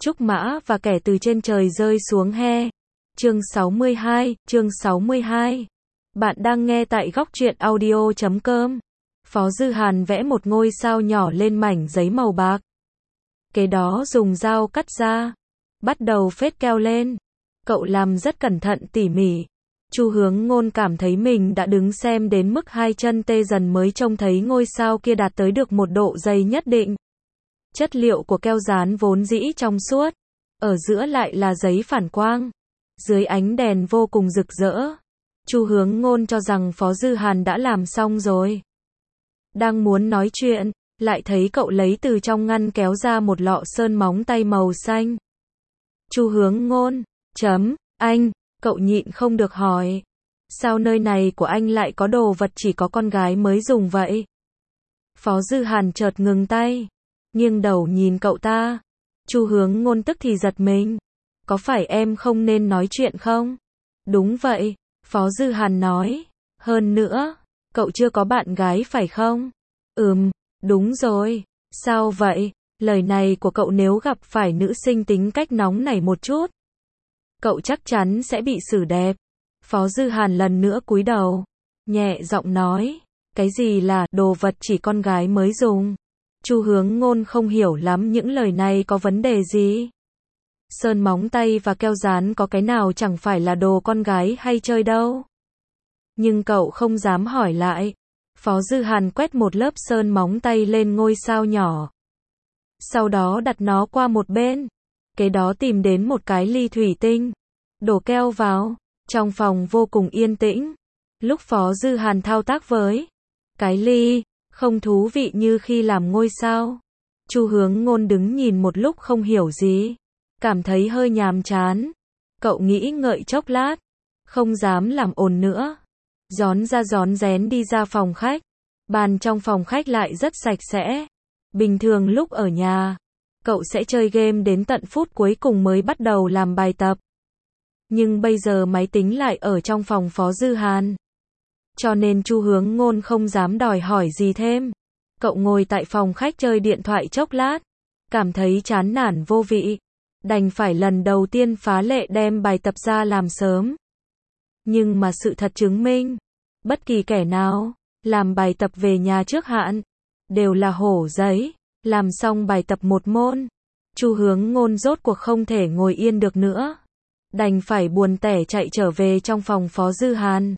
Trúc Mã và kẻ từ trên trời rơi xuống he. Chương 62. Bạn đang nghe tại góc truyện audio.com. Phó Dư Hàn vẽ một ngôi sao nhỏ lên mảnh giấy màu bạc. Kế đó dùng dao cắt ra, bắt đầu phết keo lên. Cậu làm rất cẩn thận tỉ mỉ. Chu Hướng Ngôn cảm thấy mình đã đứng xem đến mức hai chân tê dần mới trông thấy ngôi sao kia đạt tới được một độ dày nhất định. Chất liệu của keo dán vốn dĩ trong suốt, ở giữa lại là giấy phản quang, dưới ánh đèn vô cùng rực rỡ. Chu Hướng Ngôn cho rằng Phó Dư Hàn đã làm xong rồi. Đang muốn nói chuyện, lại thấy cậu lấy từ trong ngăn kéo ra một lọ sơn móng tay màu xanh. Chu Hướng Ngôn, anh, cậu nhịn không được hỏi. Sao nơi này của anh lại có đồ vật chỉ có con gái mới dùng vậy? Phó Dư Hàn chợt ngừng tay, nghiêng đầu nhìn cậu ta. Chu Hướng Ngôn tức thì giật mình. Có phải em không nên nói chuyện không? Đúng vậy, Phó Dư Hàn nói. Hơn nữa, cậu chưa có bạn gái phải không? Đúng rồi. Sao vậy? Lời này của cậu nếu gặp phải nữ sinh tính cách nóng nảy một chút, cậu chắc chắn sẽ bị xử đẹp. Phó Dư Hàn lần nữa cúi đầu, nhẹ giọng nói. Cái gì là đồ vật chỉ con gái mới dùng? Chu Hướng Ngôn không hiểu lắm những lời này có vấn đề gì. Sơn móng tay và keo dán có cái nào chẳng phải là đồ con gái hay chơi đâu. Nhưng cậu không dám hỏi lại. Phó Dư Hàn quét một lớp sơn móng tay lên ngôi sao nhỏ, sau đó đặt nó qua một bên. Kế đó tìm đến một cái ly thủy tinh, đổ keo vào. Trong phòng vô cùng yên tĩnh. Lúc Phó Dư Hàn thao tác với cái ly, không thú vị như khi làm ngôi sao. Chu Hướng Ngôn đứng nhìn một lúc không hiểu gì, cảm thấy hơi nhàm chán. Cậu nghĩ ngợi chốc lát, không dám làm ồn nữa, rón ra rón rén đi ra phòng khách. Bàn trong phòng khách lại rất sạch sẽ. Bình thường lúc ở nhà, cậu sẽ chơi game đến tận phút cuối cùng mới bắt đầu làm bài tập. Nhưng bây giờ máy tính lại ở trong phòng Phó Dư Hàn, cho nên Chu Hướng Ngôn không dám đòi hỏi gì thêm. Cậu ngồi tại phòng khách chơi điện thoại chốc lát, cảm thấy chán nản vô vị, đành phải lần đầu tiên phá lệ đem bài tập ra làm sớm. Nhưng mà sự thật chứng minh, bất kỳ kẻ nào làm bài tập về nhà trước hạn đều là hổ giấy. Làm xong bài tập một môn, Chu Hướng Ngôn rốt cuộc không thể ngồi yên được nữa, đành phải buồn tẻ chạy trở về trong phòng Phó Dư Hàn.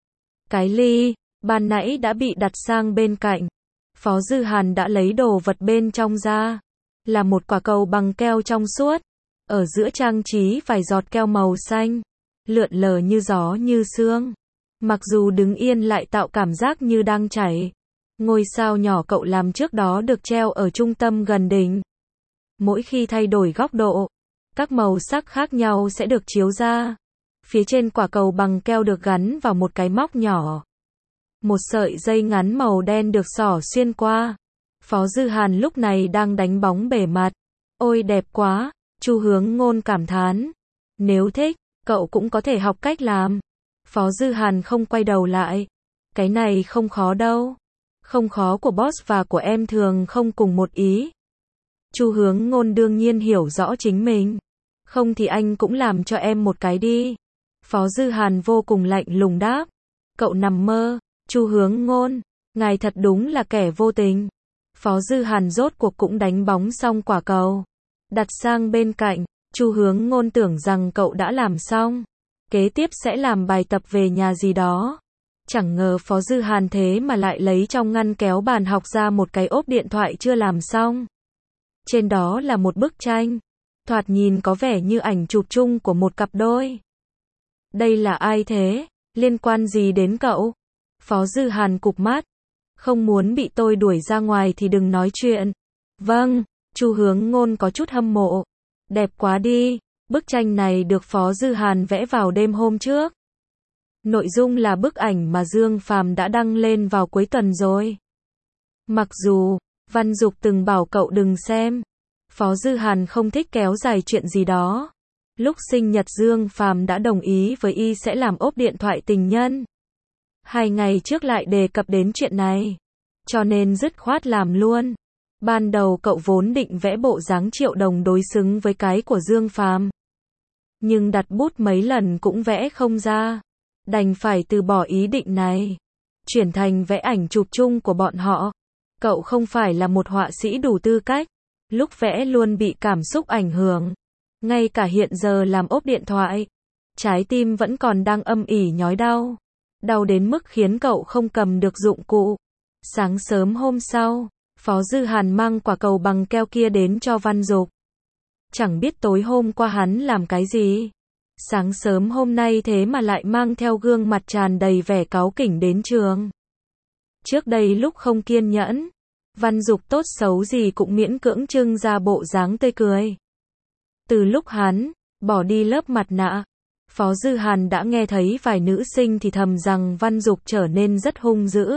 Cái ly ban nãy đã bị đặt sang bên cạnh. Phó Dư Hàn đã lấy đồ vật bên trong ra, là một quả cầu bằng keo trong suốt, ở giữa trang trí vài giọt keo màu xanh, lượn lờ như gió như sương. Mặc dù đứng yên lại tạo cảm giác như đang chảy. Ngôi sao nhỏ cậu làm trước đó được treo ở trung tâm gần đỉnh. Mỗi khi thay đổi góc độ, các màu sắc khác nhau sẽ được chiếu ra. Phía trên quả cầu bằng keo được gắn vào một cái móc nhỏ. Một sợi dây ngắn màu đen được xỏ xuyên qua. Phó Dư Hàn lúc này đang đánh bóng bề mặt. Ôi đẹp quá, Chu Hướng Ngôn cảm thán. Nếu thích, cậu cũng có thể học cách làm. Phó Dư Hàn không quay đầu lại. Cái này không khó đâu. Không khó của boss và của em thường không cùng một ý. Chu Hướng Ngôn đương nhiên hiểu rõ chính mình. Không thì anh cũng làm cho em một cái đi. Phó Dư Hàn vô cùng lạnh lùng đáp. Cậu nằm mơ, Chu Hướng Ngôn, ngài thật đúng là kẻ vô tình. Phó Dư Hàn rốt cuộc cũng đánh bóng xong quả cầu, đặt sang bên cạnh. Chu Hướng Ngôn tưởng rằng cậu đã làm xong, kế tiếp sẽ làm bài tập về nhà gì đó. Chẳng ngờ Phó Dư Hàn thế mà lại lấy trong ngăn kéo bàn học ra một cái ốp điện thoại chưa làm xong. Trên đó là một bức tranh, thoạt nhìn có vẻ như ảnh chụp chung của một cặp đôi. Đây là ai thế? Liên quan gì đến cậu? Phó Dư Hàn cụp mắt. Không muốn bị tôi đuổi ra ngoài thì đừng nói chuyện. Vâng, Chu Hướng Ngôn có chút hâm mộ. Đẹp quá đi, bức tranh này được Phó Dư Hàn vẽ vào đêm hôm trước. Nội dung là bức ảnh mà Dương Phàm đã đăng lên vào cuối tuần rồi. Mặc dù Văn Dục từng bảo cậu đừng xem, Phó Dư Hàn không thích kéo dài chuyện gì đó. Lúc sinh nhật Dương Phàm đã đồng ý với y sẽ làm ốp điện thoại tình nhân. 2 ngày trước lại đề cập đến chuyện này, cho nên dứt khoát làm luôn. Ban đầu cậu vốn định vẽ bộ dáng Triệu Đồng đối xứng với cái của Dương Phàm, nhưng đặt bút mấy lần cũng vẽ không ra, đành phải từ bỏ ý định này, chuyển thành vẽ ảnh chụp chung của bọn họ. Cậu không phải là một họa sĩ đủ tư cách, lúc vẽ luôn bị cảm xúc ảnh hưởng, ngay cả hiện giờ làm ốp điện thoại, trái tim vẫn còn đang âm ỉ nhói đau, đau đến mức khiến cậu không cầm được dụng cụ. Sáng sớm hôm sau, Phó Dư Hàn mang quả cầu bằng keo kia đến cho Văn Dục. Chẳng biết tối hôm qua hắn làm cái gì, sáng sớm hôm nay thế mà lại mang theo gương mặt tràn đầy vẻ cáu kỉnh đến trường. Trước đây lúc không kiên nhẫn, Văn Dục tốt xấu gì cũng miễn cưỡng trưng ra bộ dáng tươi cười. Từ lúc hắn bỏ đi lớp mặt nạ, Phó Dư Hàn đã nghe thấy vài nữ sinh thì thầm rằng Văn Dục trở nên rất hung dữ.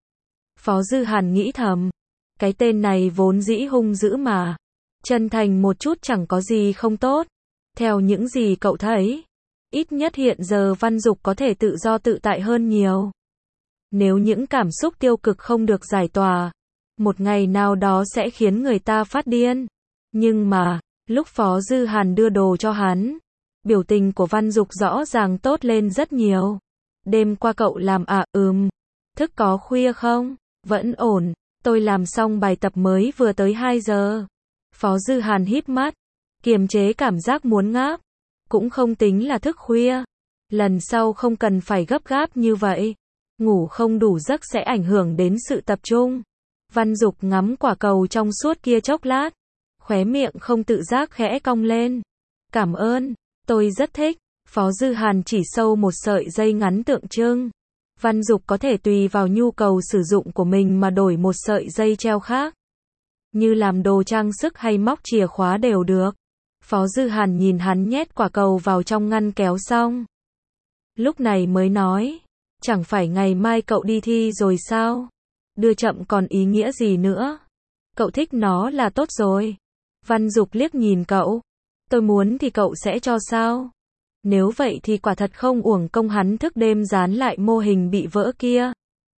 Phó Dư Hàn nghĩ thầm, cái tên này vốn dĩ hung dữ mà, chân thành một chút chẳng có gì không tốt. Theo những gì cậu thấy, ít nhất hiện giờ Văn Dục có thể tự do tự tại hơn nhiều. Nếu những cảm xúc tiêu cực không được giải tỏa, một ngày nào đó sẽ khiến người ta phát điên. Nhưng mà, lúc Phó Dư Hàn đưa đồ cho hắn, biểu tình của Văn Dục rõ ràng tốt lên rất nhiều. Đêm qua cậu làm à? Thức có khuya không? Vẫn ổn, tôi làm xong bài tập mới vừa tới 2 giờ. Phó Dư Hàn híp mắt, kiềm chế cảm giác muốn ngáp. Cũng không tính là thức khuya. Lần sau không cần phải gấp gáp như vậy. Ngủ không đủ giấc sẽ ảnh hưởng đến sự tập trung. Văn Dục ngắm quả cầu trong suốt kia chốc lát, khóe miệng không tự giác khẽ cong lên. Cảm ơn, tôi rất thích. Phó Dư Hàn chỉ sâu một sợi dây ngắn tượng trưng. Văn Dục có thể tùy vào nhu cầu sử dụng của mình mà đổi một sợi dây treo khác. Như làm đồ trang sức hay móc chìa khóa đều được. Phó Dư Hàn nhìn hắn nhét quả cầu vào trong ngăn kéo xong. Lúc này mới nói, chẳng phải ngày mai cậu đi thi rồi sao? Đưa chậm còn ý nghĩa gì nữa? Cậu thích nó là tốt rồi. Văn Dục liếc nhìn cậu. Tôi muốn thì cậu sẽ cho sao? Nếu vậy thì quả thật không uổng công hắn thức đêm dán lại mô hình bị vỡ kia.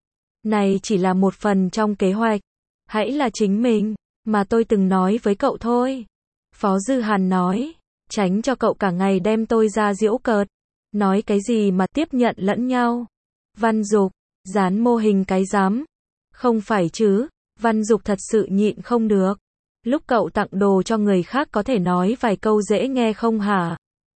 Này chỉ là một phần trong kế hoạch. Hãy là chính mình, mà tôi từng nói với cậu thôi. Phó Dư Hàn nói, tránh cho cậu cả ngày đem tôi ra giễu cợt. Nói cái gì mà tiếp nhận lẫn nhau. Văn Dục, dán mô hình cái rắm. Không phải chứ, Văn Dục thật sự nhịn không được. Lúc cậu tặng đồ cho người khác có thể nói vài câu dễ nghe không hả?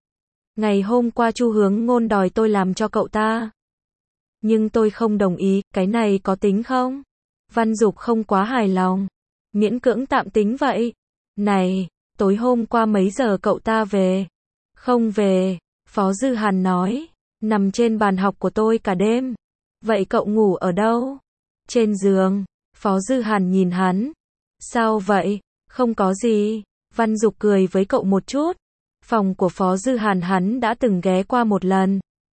Ngày hôm qua Chu Hướng Ngôn đòi tôi làm cho cậu ta. Nhưng tôi không đồng ý, cái này có tính không? Văn Dục không quá hài lòng. Miễn cưỡng tạm tính vậy. Này, tối hôm qua mấy giờ cậu ta về? Không về, Phó Dư Hàn nói. Nằm trên bàn học của tôi cả đêm. Vậy cậu ngủ ở đâu? Trên giường. Phó Dư Hàn nhìn hắn. Sao vậy? Không có gì. Văn Dục cười với cậu một chút. Phòng của Phó Dư Hàn hắn đã từng ghé qua một lần.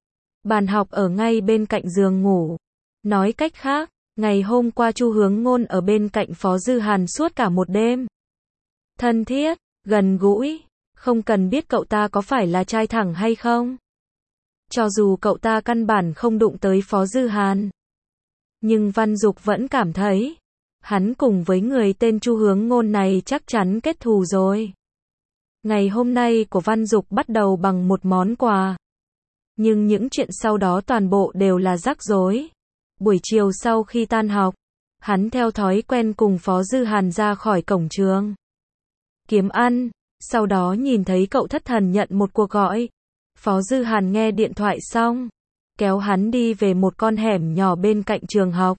Bàn học ở ngay bên cạnh giường ngủ. Nói cách khác, ngày hôm qua Chu Hướng Ngôn ở bên cạnh Phó Dư Hàn suốt cả một đêm. Thân thiết, gần gũi, không cần biết cậu ta có phải là trai thẳng hay không. Cho dù cậu ta căn bản không đụng tới Phó Dư Hàn. Nhưng Văn Dục vẫn cảm thấy, hắn cùng với người tên Chu Hướng Ngôn này chắc chắn kết thù rồi. Ngày hôm nay của Văn Dục bắt đầu bằng một món quà. Nhưng những chuyện sau đó toàn bộ đều là rắc rối. Buổi chiều sau khi tan học, hắn theo thói quen cùng Phó Dư Hàn ra khỏi cổng trường. Kiếm ăn, sau đó nhìn thấy cậu thất thần nhận một cuộc gọi. Phó Dư Hàn nghe điện thoại xong, kéo hắn đi về một con hẻm nhỏ bên cạnh trường học.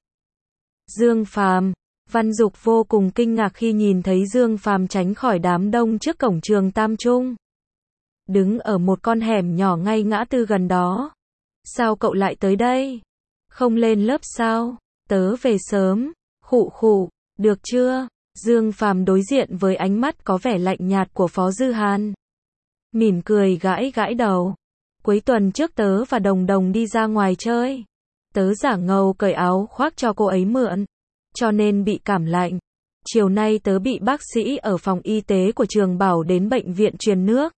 Dương Phàm. Văn Dục vô cùng kinh ngạc khi nhìn thấy Dương Phàm tránh khỏi đám đông trước cổng trường Tam Trung. Đứng ở một con hẻm nhỏ ngay ngã tư gần đó. Sao cậu lại tới đây? Không lên lớp sao? Tớ về sớm. Khụ khụ, được chưa? Dương Phàm đối diện với ánh mắt có vẻ lạnh nhạt của Phó Dư Hàn. Mỉm cười gãi gãi đầu. Cuối tuần trước tớ và Đồng Đồng đi ra ngoài chơi. Tớ giả ngầu cởi áo khoác cho cô ấy mượn. Cho nên bị cảm lạnh. Chiều nay tớ bị bác sĩ ở phòng y tế của trường bảo đến bệnh viện truyền nước.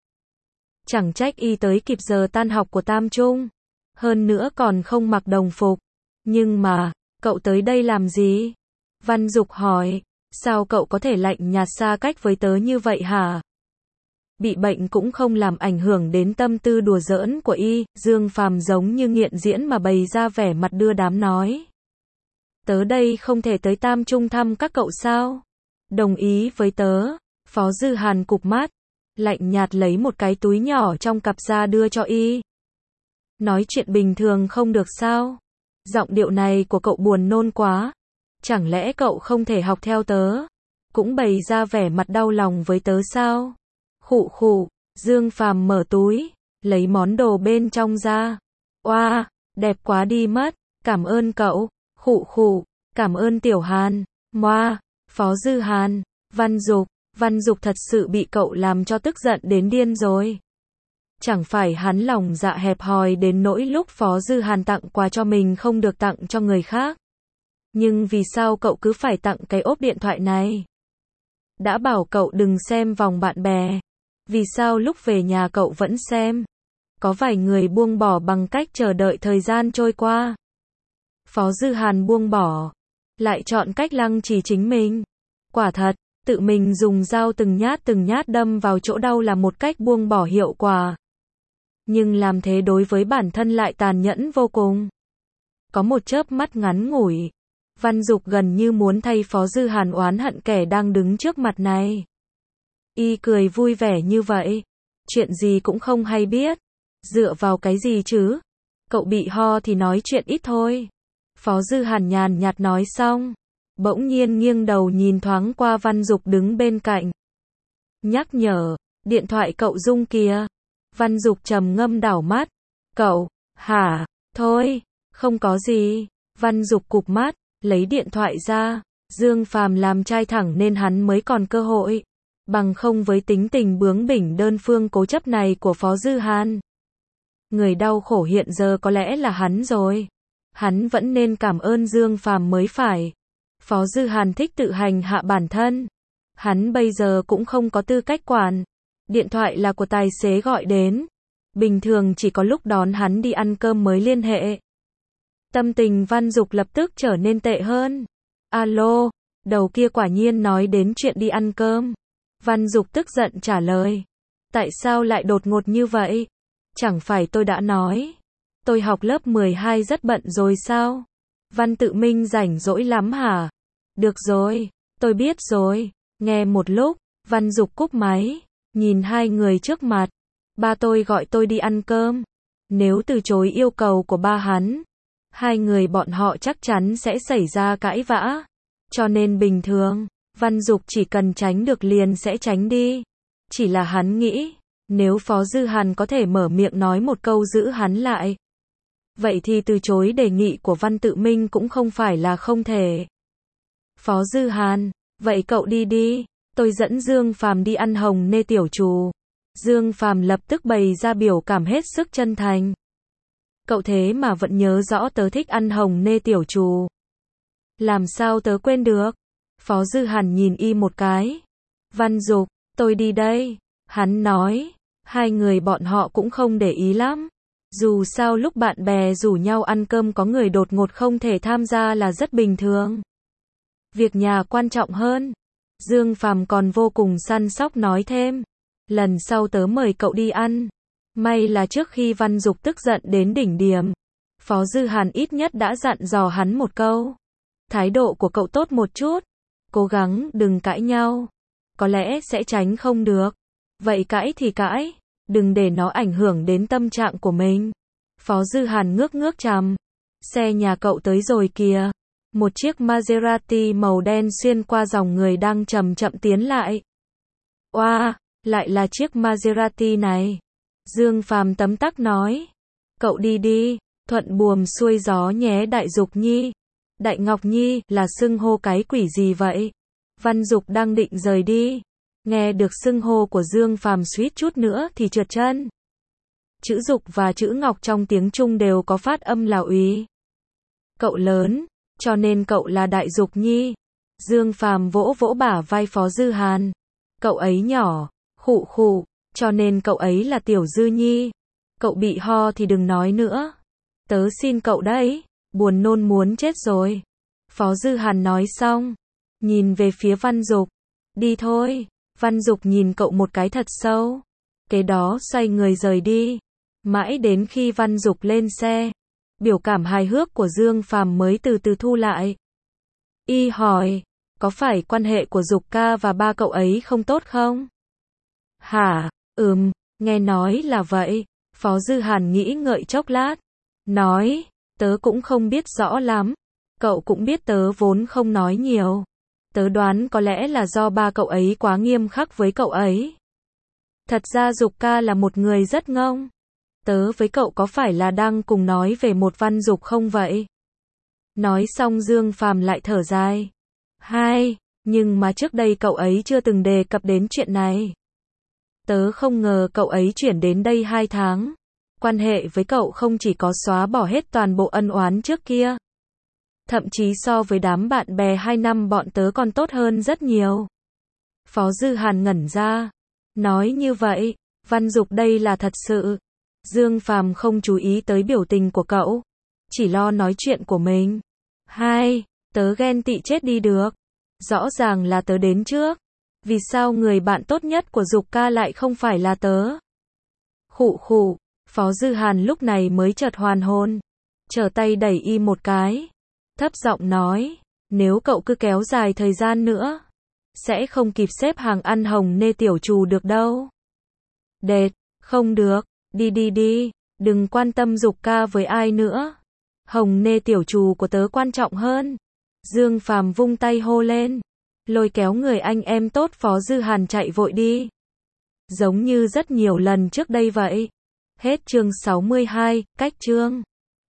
Chẳng trách y tới kịp giờ tan học của Tam Trung. Hơn nữa còn không mặc đồng phục. Nhưng mà, cậu tới đây làm gì? Văn Dục hỏi. Sao cậu có thể lạnh nhạt xa cách với tớ như vậy hả? Bị bệnh cũng không làm ảnh hưởng đến tâm tư đùa giỡn của y, Dương Phàm giống như nghiện diễn mà bày ra vẻ mặt đưa đám nói. Tớ đây không thể tới Tam Trung thăm các cậu sao? Đồng ý với tớ. Phó Dư Hàn cụp mắt, lạnh nhạt lấy một cái túi nhỏ trong cặp ra đưa cho y. Nói chuyện bình thường không được sao? Giọng điệu này của cậu buồn nôn quá. Chẳng lẽ cậu không thể học theo tớ? Cũng bày ra vẻ mặt đau lòng với tớ sao? Khụ khụ, Dương Phàm mở túi, lấy món đồ bên trong ra. Oa, đẹp quá đi mất, cảm ơn cậu. Khụ khụ, cảm ơn Tiểu Hàn. Moa, Phó Dư Hàn, Văn Dục thật sự bị cậu làm cho tức giận đến điên rồi. Chẳng phải hắn lòng dạ hẹp hòi đến nỗi lúc Phó Dư Hàn tặng quà cho mình không được tặng cho người khác. Nhưng vì sao cậu cứ phải tặng cái ốp điện thoại này? Đã bảo cậu đừng xem vòng bạn bè. Vì sao lúc về nhà cậu vẫn xem? Có vài người buông bỏ bằng cách chờ đợi thời gian trôi qua. Phó Dư Hàn buông bỏ, lại chọn cách lăng trì chính mình. Quả thật, tự mình dùng dao từng nhát đâm vào chỗ đau là một cách buông bỏ hiệu quả. Nhưng làm thế đối với bản thân lại tàn nhẫn vô cùng. Có một chớp mắt ngắn ngủi, Văn Dục gần như muốn thay Phó Dư Hàn oán hận kẻ đang đứng trước mặt này. Y cười vui vẻ như vậy, chuyện gì cũng không hay biết. Dựa vào cái gì chứ? Cậu bị ho thì nói chuyện ít thôi. Phó Dư Hàn nhàn nhạt nói xong, bỗng nhiên nghiêng đầu nhìn thoáng qua Văn Dục đứng bên cạnh. Nhắc nhở, điện thoại cậu rung kìa. Văn Dục trầm ngâm đảo mắt. Cậu, hả? Thôi, không có gì. Văn Dục cụp mắt, lấy điện thoại ra. Dương Phàm làm trai thẳng nên hắn mới còn cơ hội. Bằng không với tính tình bướng bỉnh đơn phương cố chấp này của Phó Dư Hàn. Người đau khổ hiện giờ có lẽ là hắn rồi. Hắn vẫn nên cảm ơn Dương Phàm mới phải. Phó Dư Hàn thích tự hành hạ bản thân. Hắn bây giờ cũng không có tư cách quản. Điện thoại là của tài xế gọi đến. Bình thường chỉ có lúc đón hắn đi ăn cơm mới liên hệ. Tâm tình Văn Dục lập tức trở nên tệ hơn. Alo, đầu kia quả nhiên nói đến chuyện đi ăn cơm. Văn Dục tức giận trả lời. Tại sao lại đột ngột như vậy? Chẳng phải tôi đã nói. Tôi học lớp 12 rất bận rồi sao? Văn Tự Minh rảnh rỗi lắm hả? Được rồi, tôi biết rồi. Nghe một lúc, Văn Dục cúp máy, nhìn hai người trước mặt. Ba tôi gọi tôi đi ăn cơm. Nếu từ chối yêu cầu của ba hắn, hai người bọn họ chắc chắn sẽ xảy ra cãi vã. Cho nên bình thường, Văn Dục chỉ cần tránh được liền sẽ tránh đi. Chỉ là hắn nghĩ, nếu Phó Dư Hàn có thể mở miệng nói một câu giữ hắn lại, vậy thì từ chối đề nghị của Văn Tự Minh cũng không phải là không thể. Phó Dư Hàn, vậy cậu đi đi, tôi dẫn Dương Phàm đi ăn hồng nê tiểu trù. Dương Phàm lập tức bày ra biểu cảm hết sức chân thành. Cậu thế mà vẫn nhớ rõ tớ thích ăn hồng nê tiểu trù. Làm sao tớ quên được? Phó Dư Hàn nhìn y một cái. Văn Dục, tôi đi đây. Hắn nói, hai người bọn họ cũng không để ý lắm. Dù sao lúc bạn bè rủ nhau ăn cơm có người đột ngột không thể tham gia là rất bình thường. Việc nhà quan trọng hơn. Dương Phàm còn vô cùng săn sóc nói thêm. Lần sau tớ mời cậu đi ăn. May là trước khi Văn Dục tức giận đến đỉnh điểm, Phó Dư Hàn ít nhất đã dặn dò hắn một câu. Thái độ của cậu tốt một chút. Cố gắng đừng cãi nhau. Có lẽ sẽ tránh không được. Vậy cãi thì cãi. Đừng để nó ảnh hưởng đến tâm trạng của mình. Phó Dư Hàn ngước trằm. Xe nhà cậu tới rồi kìa. Một chiếc Maserati màu đen xuyên qua dòng người đang chậm chậm tiến lại. Oa, lại là chiếc Maserati này. Dương Phàm tấm tắc nói. Cậu đi đi, thuận buồm xuôi gió nhé Đại Dục Nhi. Đại Ngọc Nhi là xưng hô cái quỷ gì vậy? Văn Dục đang định rời đi. Nghe được xưng hô của Dương Phàm suýt chút nữa thì trượt chân. Chữ Dục và chữ Ngọc trong tiếng Trung đều có phát âm là úy. Cậu lớn, cho nên cậu là Đại Dục Nhi. Dương Phàm vỗ vỗ bả vai Phó Dư Hàn. Cậu ấy nhỏ, khụ khụ, cho nên cậu ấy là Tiểu Dư Nhi. Cậu bị ho thì đừng nói nữa. Tớ xin cậu đấy, buồn nôn muốn chết rồi. Phó Dư Hàn nói xong, nhìn về phía Văn Dục. Đi thôi. Văn Dục nhìn cậu một cái thật sâu. Kế đó xoay người rời đi. Mãi đến khi Văn Dục lên xe, biểu cảm hài hước của Dương Phàm mới từ từ thu lại. Y hỏi, có phải quan hệ của Dục ca và ba cậu ấy không tốt không? Hả, nghe nói là vậy. Phó Dư Hàn nghĩ ngợi chốc lát. Nói, tớ cũng không biết rõ lắm. Cậu cũng biết tớ vốn không nói nhiều. Tớ đoán có lẽ là do ba cậu ấy quá nghiêm khắc với cậu ấy. Thật ra Dục ca là một người rất ngông. Tớ với cậu có phải là đang cùng nói về một Văn Dục không vậy? Nói xong Dương Phàm lại thở dài. Nhưng mà trước đây cậu ấy chưa từng đề cập đến chuyện này. Tớ không ngờ cậu ấy chuyển đến đây 2 tháng. Quan hệ với cậu không chỉ có xóa bỏ hết toàn bộ ân oán trước kia. Thậm chí so với đám bạn bè 2 năm bọn tớ còn tốt hơn rất nhiều. Phó Dư Hàn ngẩn ra. Nói như vậy, Văn Dục đây là thật sự. Dương Phàm không chú ý tới biểu tình của cậu. Chỉ lo nói chuyện của mình. Tớ ghen tị chết đi được. Rõ ràng là tớ đến trước. Vì sao người bạn tốt nhất của Dục ca lại không phải là tớ? Khụ. Phó Dư Hàn lúc này mới chợt hoàn hồn. Trở tay đẩy y một cái. Thấp giọng nói, nếu cậu cứ kéo dài thời gian nữa, sẽ không kịp xếp hàng ăn hồng nê tiểu trù được đâu. Đệt, không được, đi, đừng quan tâm Dục ca với ai nữa. Hồng nê tiểu trù của tớ quan trọng hơn. Dương Phàm vung tay hô lên, lôi kéo người anh em tốt Phó Dư Hàn chạy vội đi. Giống như rất nhiều lần trước đây vậy. Hết chương 62, cách chương.